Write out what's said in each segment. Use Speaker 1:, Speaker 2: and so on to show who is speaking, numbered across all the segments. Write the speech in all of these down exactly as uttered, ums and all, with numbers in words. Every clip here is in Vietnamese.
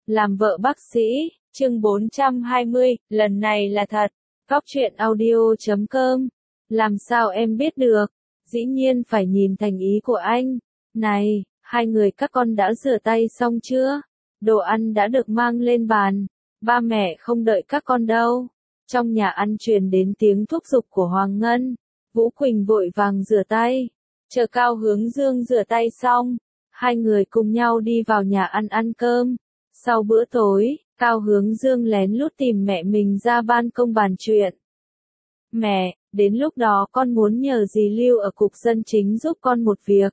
Speaker 1: Làm vợ bác sĩ, chương bốn trăm hai mươi, lần này là thật. Góc truyện audio chấm com. Làm sao em biết được? Dĩ nhiên phải nhìn thành ý của anh. Này, hai người các con đã rửa tay xong chưa? Đồ ăn đã được mang lên bàn. Ba mẹ không đợi các con đâu. Trong nhà ăn truyền đến tiếng thúc giục của Hoàng Ngân. Vũ Quỳnh vội vàng rửa tay. Chờ Cao Hướng Dương rửa tay xong, hai người cùng nhau đi vào nhà ăn ăn cơm. Sau bữa tối, Cao Hướng Dương lén lút tìm mẹ mình ra ban công bàn chuyện. Mẹ, đến lúc đó con muốn nhờ dì Lưu ở cục dân chính giúp con một việc.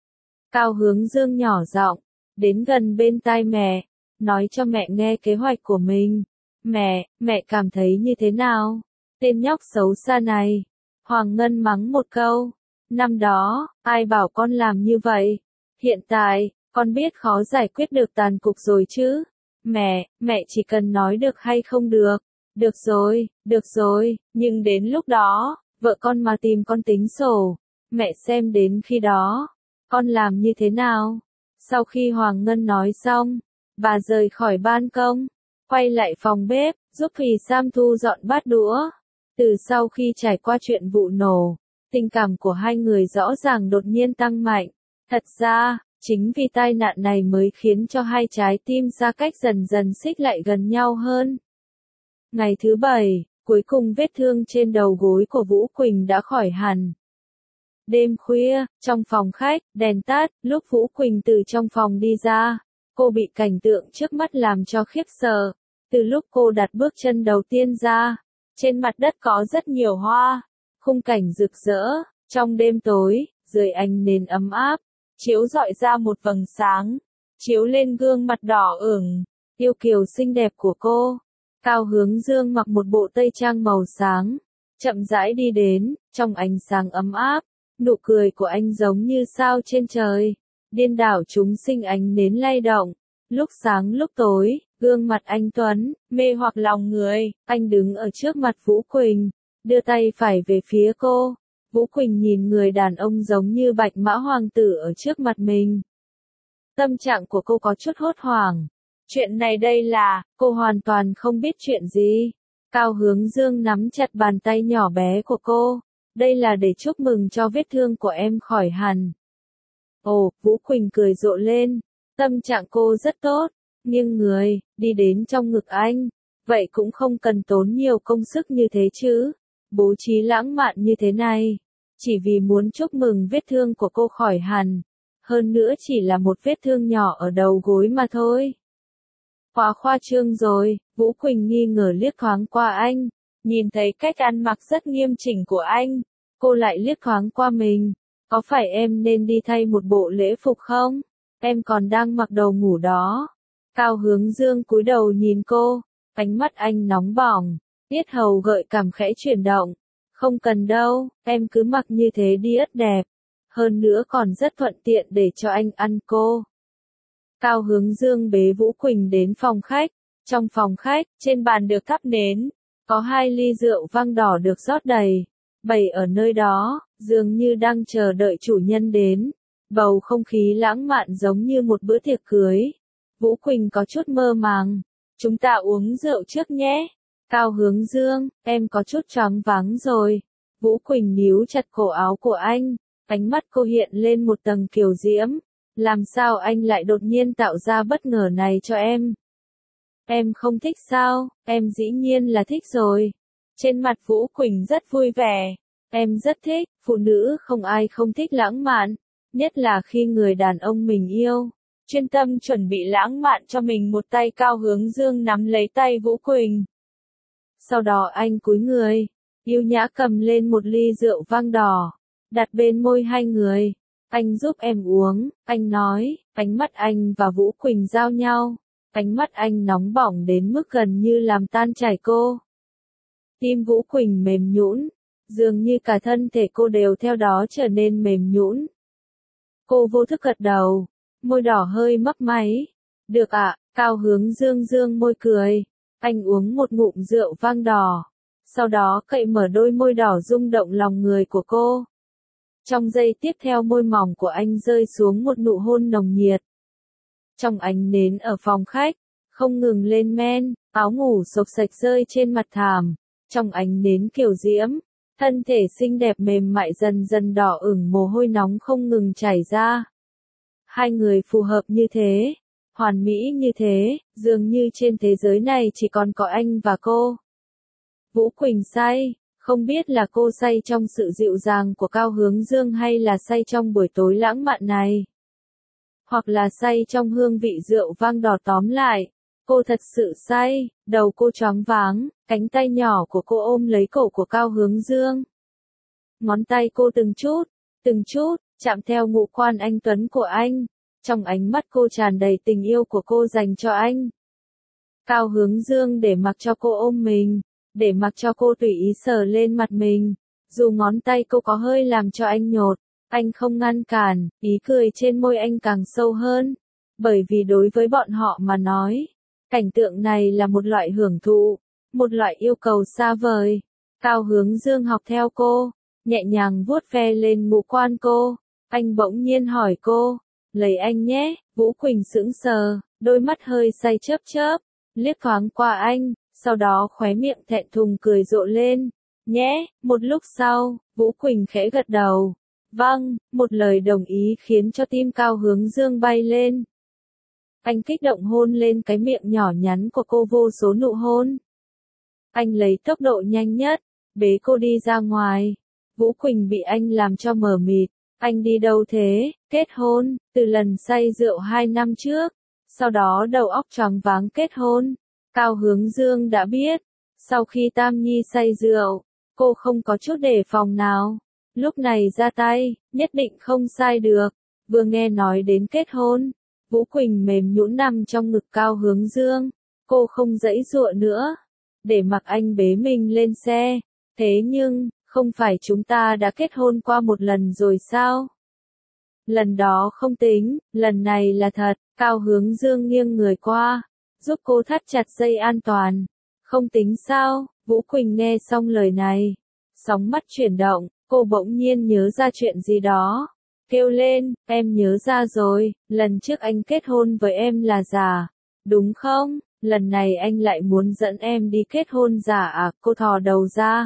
Speaker 1: Cao Hướng Dương nhỏ giọng, đến gần bên tai mẹ, nói cho mẹ nghe kế hoạch của mình. Mẹ, mẹ cảm thấy như thế nào? Tên nhóc xấu xa này. Hoàng Ngân mắng một câu. Năm đó, ai bảo con làm như vậy? Hiện tại, con biết khó giải quyết được tàn cục rồi chứ? Mẹ, mẹ chỉ cần nói được hay không được. Được rồi, được rồi, nhưng đến lúc đó, vợ con mà tìm con tính sổ. Mẹ xem đến khi đó, con làm như thế nào? Sau khi Hoàng Ngân nói xong, bà rời khỏi ban công, quay lại phòng bếp, giúp Thùy Sam thu dọn bát đũa. Từ sau khi trải qua chuyện vụ nổ, tình cảm của hai người rõ ràng đột nhiên tăng mạnh. Thật ra, chính vì tai nạn này mới khiến cho hai trái tim xa cách dần dần xích lại gần nhau hơn. Ngày thứ bảy, cuối cùng vết thương trên đầu gối của Vũ Quỳnh đã khỏi hẳn. Đêm khuya, trong phòng khách, đèn tắt, lúc Vũ Quỳnh từ trong phòng đi ra, cô bị cảnh tượng trước mắt làm cho khiếp sợ. Từ lúc cô đặt bước chân đầu tiên ra, trên mặt đất có rất nhiều hoa, khung cảnh rực rỡ, trong đêm tối, dưới ánh nến ấm áp, chiếu rọi ra một vầng sáng, chiếu lên gương mặt đỏ ửng, yêu kiều xinh đẹp của cô. Cao Hướng Dương mặc một bộ tây trang màu sáng, chậm rãi đi đến, trong ánh sáng ấm áp, nụ cười của anh giống như sao trên trời, điên đảo chúng sinh ánh nến lay động, lúc sáng lúc tối, gương mặt anh tuấn, mê hoặc lòng người, anh đứng ở trước mặt Vũ Quỳnh, đưa tay phải về phía cô. Vũ Quỳnh nhìn người đàn ông giống như bạch mã hoàng tử ở trước mặt mình. Tâm trạng của cô có chút hốt hoảng. Chuyện này đây là, cô hoàn toàn không biết chuyện gì. Cao Hướng Dương nắm chặt bàn tay nhỏ bé của cô. Đây là để chúc mừng cho vết thương của em khỏi hẳn. Ồ, Vũ Quỳnh cười rộ lên. Tâm trạng cô rất tốt. Nghiêng người, đi đến trong ngực anh. Vậy cũng không cần tốn nhiều công sức như thế chứ. Bố trí lãng mạn như thế này. Chỉ vì muốn chúc mừng vết thương của cô khỏi hẳn. Hơn nữa chỉ là một vết thương nhỏ ở đầu gối mà thôi. Quá khoa trương rồi, Vũ Quỳnh nghi ngờ liếc thoáng qua anh. Nhìn thấy cách ăn mặc rất nghiêm chỉnh của anh. Cô lại liếc thoáng qua mình. Có phải em nên đi thay một bộ lễ phục không? Em còn đang mặc đồ ngủ đó. Cao Hướng Dương cúi đầu nhìn cô. Ánh mắt anh nóng bỏng. Yết hầu gợi cảm khẽ chuyển động. Không cần đâu, em cứ mặc như thế đi ất đẹp. Hơn nữa còn rất thuận tiện để cho anh ăn cô. Cao Hướng Dương bế Vũ Quỳnh đến phòng khách. Trong phòng khách, trên bàn được thắp nến. Có hai ly rượu vang đỏ được rót đầy. Bày ở nơi đó, dường như đang chờ đợi chủ nhân đến. Bầu không khí lãng mạn giống như một bữa tiệc cưới. Vũ Quỳnh có chút mơ màng. Chúng ta uống rượu trước nhé. Cao Hướng Dương, em có chút choáng váng rồi. Vũ Quỳnh níu chặt cổ áo của anh, ánh mắt cô hiện lên một tầng kiều diễm. Làm sao anh lại đột nhiên tạo ra bất ngờ này cho em? Em không thích sao? Em dĩ nhiên là thích rồi. Trên mặt Vũ Quỳnh rất vui vẻ. Em rất thích, phụ nữ không ai không thích lãng mạn. Nhất là khi người đàn ông mình yêu. Chuyên tâm chuẩn bị lãng mạn cho mình một tay. Cao Hướng Dương nắm lấy tay Vũ Quỳnh. Sau đó anh cúi người, yêu nhã cầm lên một ly rượu vang đỏ, đặt bên môi hai người. Anh giúp em uống, anh nói, ánh mắt anh và Vũ Quỳnh giao nhau. Ánh mắt anh nóng bỏng đến mức gần như làm tan chảy cô. Tim Vũ Quỳnh mềm nhũn, dường như cả thân thể cô đều theo đó trở nên mềm nhũn. Cô vô thức gật đầu, môi đỏ hơi mấp máy. Được ạ, Cao Hướng Dương dương môi cười. Anh uống một ngụm rượu vang đỏ. Sau đó cậy mở đôi môi đỏ rung động lòng người của cô. Trong giây tiếp theo môi mỏng của anh rơi xuống một nụ hôn nồng nhiệt. Trong ánh nến ở phòng khách, không ngừng lên men, áo ngủ xộc xạch rơi trên mặt thảm, trong ánh nến kiều diễm, thân thể xinh đẹp mềm mại dần dần đỏ ửng, mồ hôi nóng không ngừng chảy ra. Hai người phù hợp như thế, hoàn mỹ như thế, dường như trên thế giới này chỉ còn có anh và cô. Vũ Quỳnh say, không biết là cô say trong sự dịu dàng của Cao Hướng Dương hay là say trong buổi tối lãng mạn này. Hoặc là say trong hương vị rượu vang đỏ, tóm lại. Cô thật sự say, đầu cô choáng váng, cánh tay nhỏ của cô ôm lấy cổ của Cao Hướng Dương. Ngón tay cô từng chút, từng chút, chạm theo ngũ quan anh tuấn của anh. Trong ánh mắt cô tràn đầy tình yêu của cô dành cho anh. Cao Hướng Dương để mặc cho cô ôm mình, để mặc cho cô tùy ý sờ lên mặt mình. Dù ngón tay cô có hơi làm cho anh nhột, anh không ngăn cản, ý cười trên môi anh càng sâu hơn. Bởi vì đối với bọn họ mà nói, cảnh tượng này là một loại hưởng thụ, một loại yêu cầu xa vời. Cao Hướng Dương học theo cô, nhẹ nhàng vuốt ve lên ngũ quan cô. Anh bỗng nhiên hỏi cô, lấy anh nhé. Vũ Quỳnh sững sờ, đôi mắt hơi say chớp chớp, liếc thoáng qua anh, sau đó khóe miệng thẹn thùng cười rộ lên. Nhé, một lúc sau, Vũ Quỳnh khẽ gật đầu. Vâng, một lời đồng ý khiến cho tim Cao Hướng Dương bay lên. Anh kích động hôn lên cái miệng nhỏ nhắn của cô, vô số nụ hôn. Anh lấy tốc độ nhanh nhất, bế cô đi ra ngoài. Vũ Quỳnh bị anh làm cho mờ mịt. Anh đi đâu thế? Kết hôn, từ lần say rượu hai năm trước. Sau đó đầu óc choáng váng kết hôn. Cao Hướng Dương đã biết. Sau khi Tam Nhi say rượu, cô không có chút đề phòng nào. Lúc này ra tay, nhất định không sai được. Vừa nghe nói đến kết hôn, Vũ Quỳnh mềm nhũn nằm trong ngực Cao Hướng Dương. Cô không giãy giụa nữa, để mặc anh bế mình lên xe. Thế nhưng, không phải chúng ta đã kết hôn qua một lần rồi sao? Lần đó không tính, lần này là thật. Cao Hướng Dương nghiêng người qua, giúp cô thắt chặt dây an toàn. Không tính sao? Vũ Quỳnh nghe xong lời này, sóng mắt chuyển động, cô bỗng nhiên nhớ ra chuyện gì đó. Kêu lên, em nhớ ra rồi, lần trước anh kết hôn với em là giả, đúng không? Lần này anh lại muốn dẫn em đi kết hôn giả à? Cô thò đầu ra,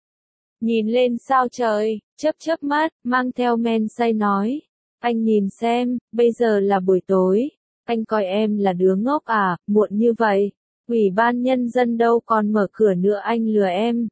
Speaker 1: nhìn lên sao trời, chớp chớp mắt, mang theo men say nói. Anh nhìn xem, bây giờ là buổi tối, anh coi em là đứa ngốc à? Muộn như vậy, Ủy ban Nhân dân đâu còn mở cửa nữa, anh lừa em.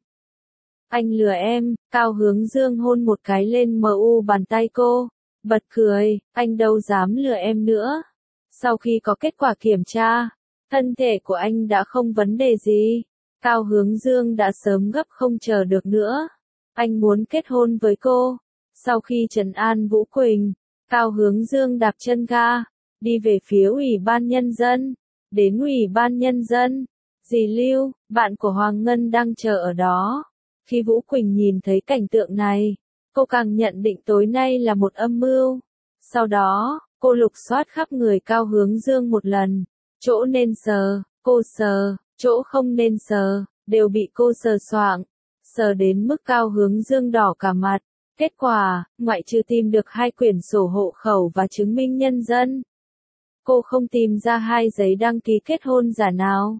Speaker 1: Anh lừa em. Cao Hướng Dương hôn một cái lên mờ u bàn tay cô, bật cười, anh đâu dám lừa em nữa. Sau khi có kết quả kiểm tra, thân thể của anh đã không vấn đề gì. Cao Hướng Dương đã sớm gấp không chờ được nữa. Anh muốn kết hôn với cô. Sau khi trấn an Vũ Quỳnh, Cao Hướng Dương đạp chân ga, đi về phía Ủy ban Nhân dân. Đến Ủy ban Nhân dân, dì Lưu, bạn của Hoàng Ngân đang chờ ở đó. Khi Vũ Quỳnh nhìn thấy cảnh tượng này, cô càng nhận định tối nay là một âm mưu. Sau đó, cô lục soát khắp người Cao Hướng Dương một lần. Chỗ nên sờ, cô sờ, chỗ không nên sờ, đều bị cô sờ soạng. Sờ đến mức Cao Hướng Dương đỏ cả mặt. Kết quả, ngoại trừ tìm được hai quyển sổ hộ khẩu và chứng minh nhân dân, cô không tìm ra hai giấy đăng ký kết hôn giả nào.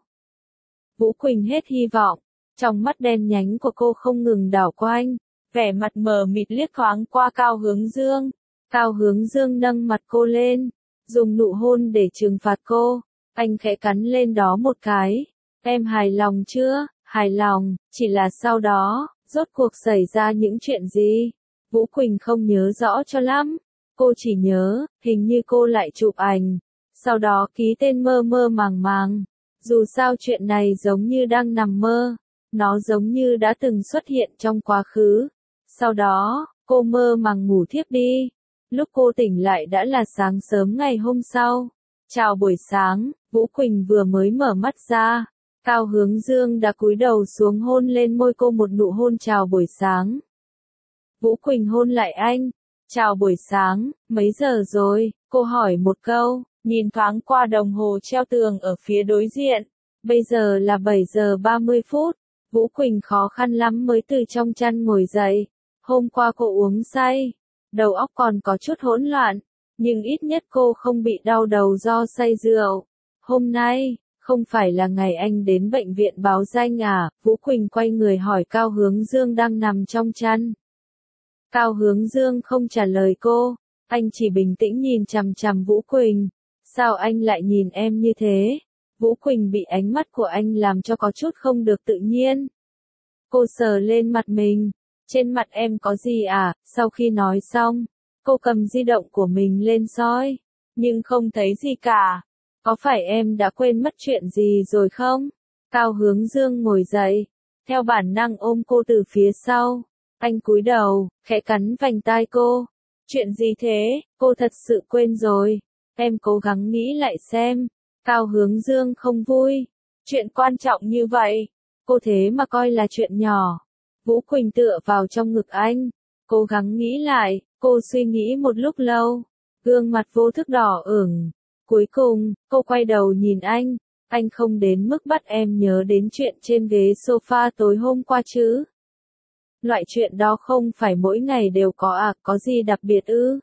Speaker 1: Vũ Quỳnh hết hy vọng, trong mắt đen nhánh của cô không ngừng đảo quanh, vẻ mặt mờ mịt liếc thoáng qua Cao Hướng Dương. Cao Hướng Dương nâng mặt cô lên, dùng nụ hôn để trừng phạt cô. Anh khẽ cắn lên đó một cái. Em hài lòng chưa? Hài lòng, chỉ là sau đó, rốt cuộc xảy ra những chuyện gì? Vũ Quỳnh không nhớ rõ cho lắm. Cô chỉ nhớ, hình như cô lại chụp ảnh, sau đó ký tên mơ mơ màng màng. Dù sao chuyện này giống như đang nằm mơ, nó giống như đã từng xuất hiện trong quá khứ. Sau đó, cô mơ màng ngủ thiếp đi. Lúc cô tỉnh lại đã là sáng sớm ngày hôm sau. Chào buổi sáng, Vũ Quỳnh vừa mới mở mắt ra. Cao Hướng Dương đã cúi đầu xuống hôn lên môi cô một nụ hôn chào buổi sáng. Vũ Quỳnh hôn lại anh. Chào buổi sáng, mấy giờ rồi? Cô hỏi một câu, nhìn thoáng qua đồng hồ treo tường ở phía đối diện. Bây giờ là bảy giờ ba mươi phút. Vũ Quỳnh khó khăn lắm mới từ trong chăn ngồi dậy. Hôm qua cô uống say, đầu óc còn có chút hỗn loạn, nhưng ít nhất cô không bị đau đầu do say rượu. Hôm nay, Không phải là ngày anh đến bệnh viện báo danh à? Vũ Quỳnh quay người hỏi Cao Hướng Dương đang nằm trong chăn. Cao Hướng Dương không trả lời cô, anh chỉ bình tĩnh nhìn chằm chằm Vũ Quỳnh. Sao anh lại nhìn em như thế? Vũ Quỳnh bị ánh mắt của anh làm cho có chút không được tự nhiên. Cô sờ lên mặt mình, trên mặt em có gì à? Sau khi nói xong, cô cầm di động của mình lên soi, nhưng không thấy gì cả. Có phải em đã quên mất chuyện gì rồi không? Cao Hướng Dương ngồi dậy, theo bản năng ôm cô từ phía sau. Anh cúi đầu, khẽ cắn vành tai cô. Chuyện gì thế? Cô thật sự quên rồi. Em cố gắng nghĩ lại xem. Cao Hướng Dương không vui. Chuyện quan trọng như vậy, cô thế mà coi là chuyện nhỏ. Vũ Quỳnh tựa vào trong ngực anh, cố gắng nghĩ lại. Cô suy nghĩ một lúc lâu, gương mặt vô thức đỏ ửng. Cuối cùng, cô quay đầu nhìn anh. Anh không đến mức bắt em nhớ đến chuyện trên ghế sofa tối hôm qua chứ? Loại chuyện đó không phải mỗi ngày đều có à, có gì đặc biệt ư?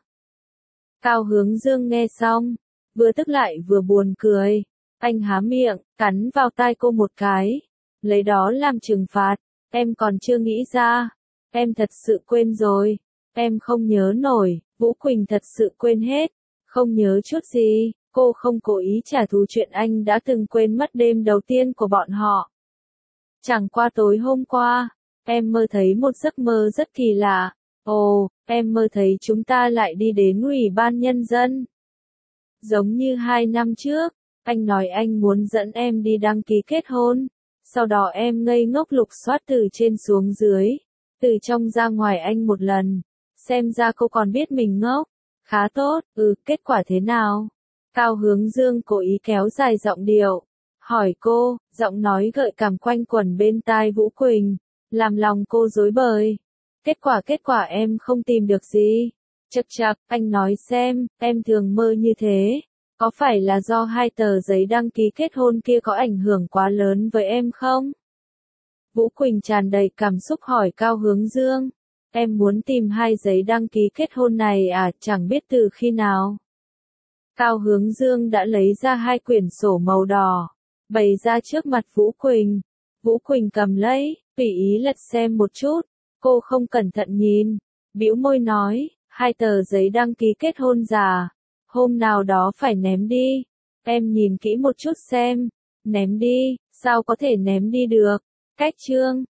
Speaker 1: Cao Hướng Dương nghe xong, vừa tức lại vừa buồn cười. Anh há miệng, cắn vào tai cô một cái. Lấy đó làm trừng phạt. Em còn chưa nghĩ ra. Em thật sự quên rồi. Em không nhớ nổi. Vũ Quỳnh thật sự quên hết. Không nhớ chút gì. Cô không cố ý trả thù chuyện anh đã từng quên mất đêm đầu tiên của bọn họ. Chẳng qua tối hôm qua, em mơ thấy một giấc mơ rất kỳ lạ. Ồ, em mơ thấy chúng ta lại đi đến Ủy ban Nhân dân. Giống như hai năm trước, anh nói anh muốn dẫn em đi đăng ký kết hôn. Sau đó em ngây ngốc lục soát từ trên xuống dưới, từ trong ra ngoài anh một lần. Xem ra cô còn biết mình ngốc. Khá tốt, ừ, kết quả thế nào? Cao Hướng Dương cố ý kéo dài giọng điệu, hỏi cô, giọng nói gợi cảm quanh quẩn bên tai Vũ Quỳnh, làm lòng cô rối bời. Kết quả kết quả em không tìm được gì. Chậc chậc, anh nói xem, em thường mơ như thế, có phải là do hai tờ giấy đăng ký kết hôn kia có ảnh hưởng quá lớn với em không? Vũ Quỳnh tràn đầy cảm xúc hỏi Cao Hướng Dương, em muốn tìm hai giấy đăng ký kết hôn này à, chẳng biết từ khi nào. Cao Hướng Dương đã lấy ra hai quyển sổ màu đỏ, bày ra trước mặt Vũ Quỳnh. Vũ Quỳnh cầm lấy, tùy ý lật xem một chút, cô không cẩn thận nhìn, bĩu môi nói, hai tờ giấy đăng ký kết hôn già, hôm nào đó phải ném đi. Em nhìn kỹ một chút xem, ném đi, sao có thể ném đi được? Cách chương